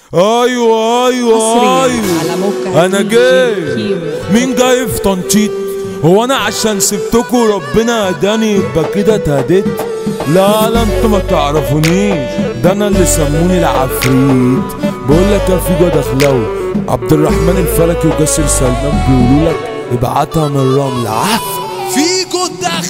ايوه ايوه على ايوه موقع انا دي جاي. جي كيمو. مين جاي في تنطيط؟ هو انا عشان سبتكوا ربنا هداني يبقى كده اتهديت؟ لا لا انتوا ما تعرفونيش، ده انا اللي سموني العفريت. بقول لك يا فيجو دخلاوي، عبد الرحمن الفلكي وجاسر سلمان بيقولوا لك ابعتها من الرملة. فيجو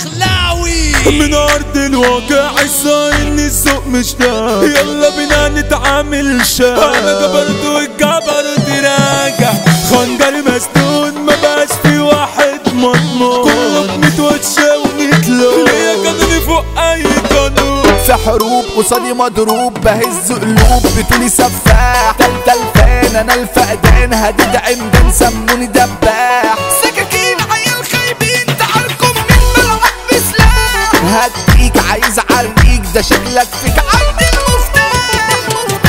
دخلاوي من ارض الواقع الصاير ان السوق مش ده، يلا بينا نتعامل شا. انا جبرت والجبرت راجع، خنجر مسدود ما بقاش في واحد مضمون، كله متوشى ومتلو ليا قانوني فوق اي قانون. في حروب قصادي مضروب، بهز قلوب بتقولي سفاح. تلفان انا الفقدان، هديد عمدان سموني دباح. سكاكين عيال خايبين تعاركم من ملعب بسلاح. هديك عايز عريك، ده شكلك فيك عندي المفتاح.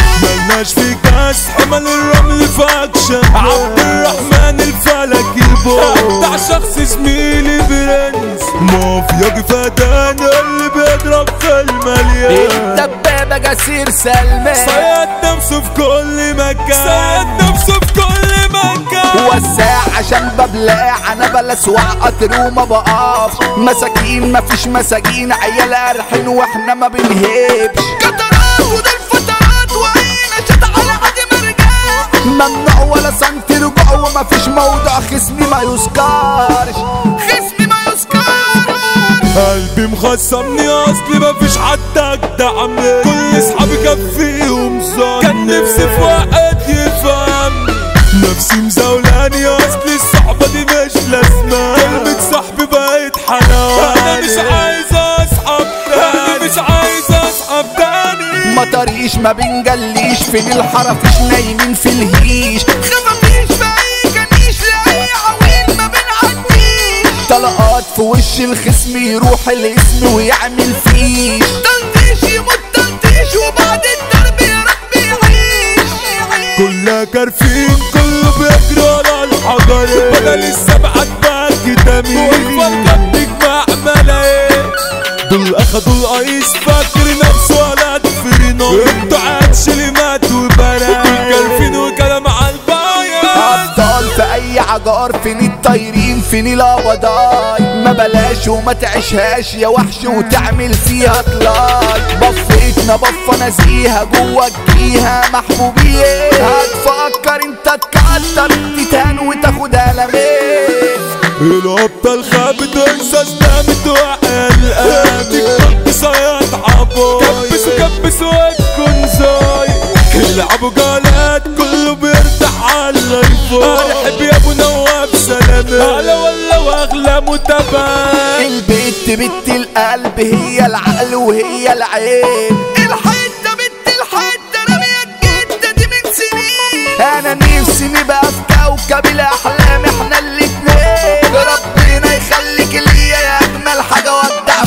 ملناش في كاس حمل الرمل في اكشن، عبد الرحمن الفلكي البو بتاع شخص زميلي برنس، مافيا جفدان اللي بيضرب في المليان. الدبابة جاسر سلمان صياد نفسه في كل مكان، صياد نفسه في كل مكان. وساع عشان ببلاع، انا بلسوع قطر وما بقف. مساكين مفيش مساجين، عيال قرحين واحنا ما بنهبش. قطرات وده الفترات وعينا شد على عدي مرجع. ممنوع ولا سنتي رجوع، ومفيش موضوع خصمي ما يذكرش. خصمي ما يذكرش. قلبي مخصمني اصلي مفيش حد اجدع مني، كل اصحابي كان فيهم ظن، كان نفسي في واحد يفهم. نفسي مزولاني اصلي الصحبة دي مش لازمة، كلمة صاحبي بقت حنان. انا مش عايز اصحاب تاني، انا مش عايز اصحاب تاني. ما طريش ما بنجليش، فين الحرفيش نايمين في الهيش. خفافيش في اي كنيش، لاي عويل ما بنعديش. طلقات في وش الخصم يروح الاسم ويعمل فيش. تلطيش يموت تلطيش، وبعد الضرب يا رب يعيش. كلها كارفين كله بيجري ورا الحجر، بدل السبعة تبقى كتامين، والفرقة بتجمع ملايين. دول اخدوا القيس فاكر نفسه ولا تفرينو، انتوا عاتشليمات وبنات، دول كارفين وكلام عالباية. ابطال في اي عجار، فين الطايرين فين القبضاي. ما بلاش وما تعيشهاش يا وحش وتعمل فيها طلاي. بفيتنا بفة نزيهة جوا الجيهة محبوبية. هتفكر انت تكتر تتهان وتاخد قلمين. الابطال خابت وانسى استامت وعقل قامت، صياد عباي كبسوا وتكون زاي. يلعبوا جالات كله بيرتاح على الفوق، ارحب يا ابو نواب سلامة على ولا واغلى متابع. البت بت القلب هي العقل وهي العين. الحتة بت الحتة رمية الجدة دي من سنين. انا نفسي نبقى في كوكب الاحلام احنا الاتنين. ربنا يخليك ليا يا اجمل حاجة، ودع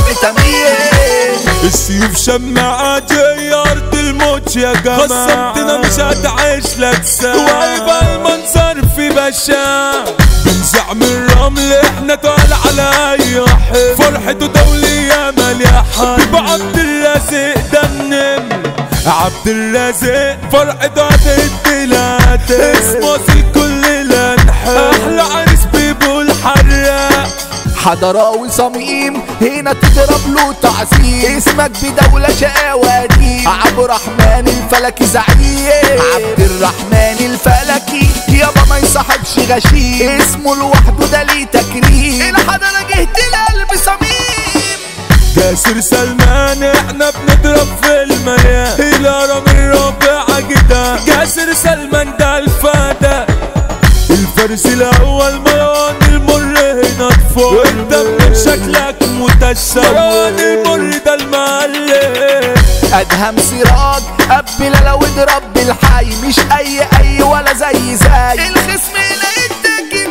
فيتامين. السيوف شماعات هي ارض الموت يا جماعة، خصمتنا مش هتعيش لك ساعة، وهيبقى المنظر في بشاع. بنزع من الرمل احنا طال على اي حب، فرحته دولية مليحة. بيبقى عبد الرازق ده النمر، عبد الرازق فرحته هتديلات، اسمه في كل الانحاء، احلى عريس بيبو الحراق. حضراوي صميم هنا تضرب له تعظيم. اسمك بدولة شقاوة دي، عبد الرحمن الفلكي زعيم. عبد الرحمن الفلكي يابا ما يصاحبش غشيم، اسمه لوحده ده ليه تكريم. الحضرة جهت القلب صميم. جاسر سلمان احنا بنضرب في المليان، الهرم الرابع جدا. جاسر سلمان ده الفدا، الفارس الاول مروان المر هنا طفو، وانت من شكلك متشم، مروان المر ده المعلم. ادهم سراج قبل لو اضرب بالحي، مش اي ولا زي الخصم لقيتك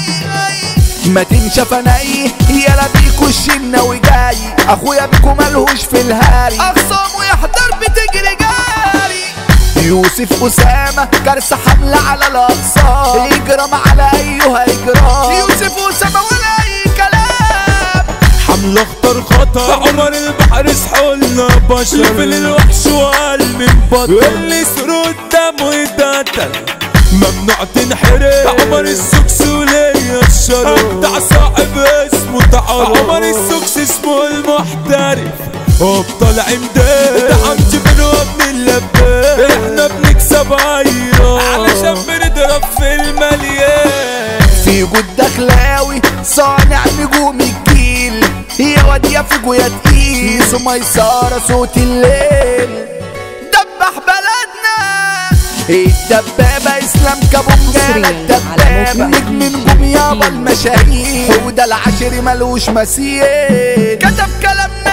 الناي. ما تنشف ناي يلا بيكو الشناوي جاي. اخويا بيكو ملهوش في الهاري، اخصامه يحضر بتجري جاري. يوسف أسامة كارثة حملة على الأقصى، يجرم على أيها إجرام. يوسف أسامة ولا أي كلام. حملة اختار خطر عمر البحر سحولنا بشر ليفل الوحش وقلبي مبطل اللي سرود قدامه يتقتل ممنوع تنحرق عمر السوكس وليا الشرف بتاع صاحب اسمه تعرف عمر السوكس اسمه المحترف ابطال عمدان ده حمد بن وابن اللبان احنا بنكسب عيار علشان بنضرب في المليان في جود دخلاوي صانع نجوم الجيل يا واد يا فيجو يا تقيل وميسارة صوت الليل دبح بلدنا الدبابة اسلام كابونجانا الدبابة نجم نجوم يابا المشاهير وده العشري ملوش مثيل كتب كلامنا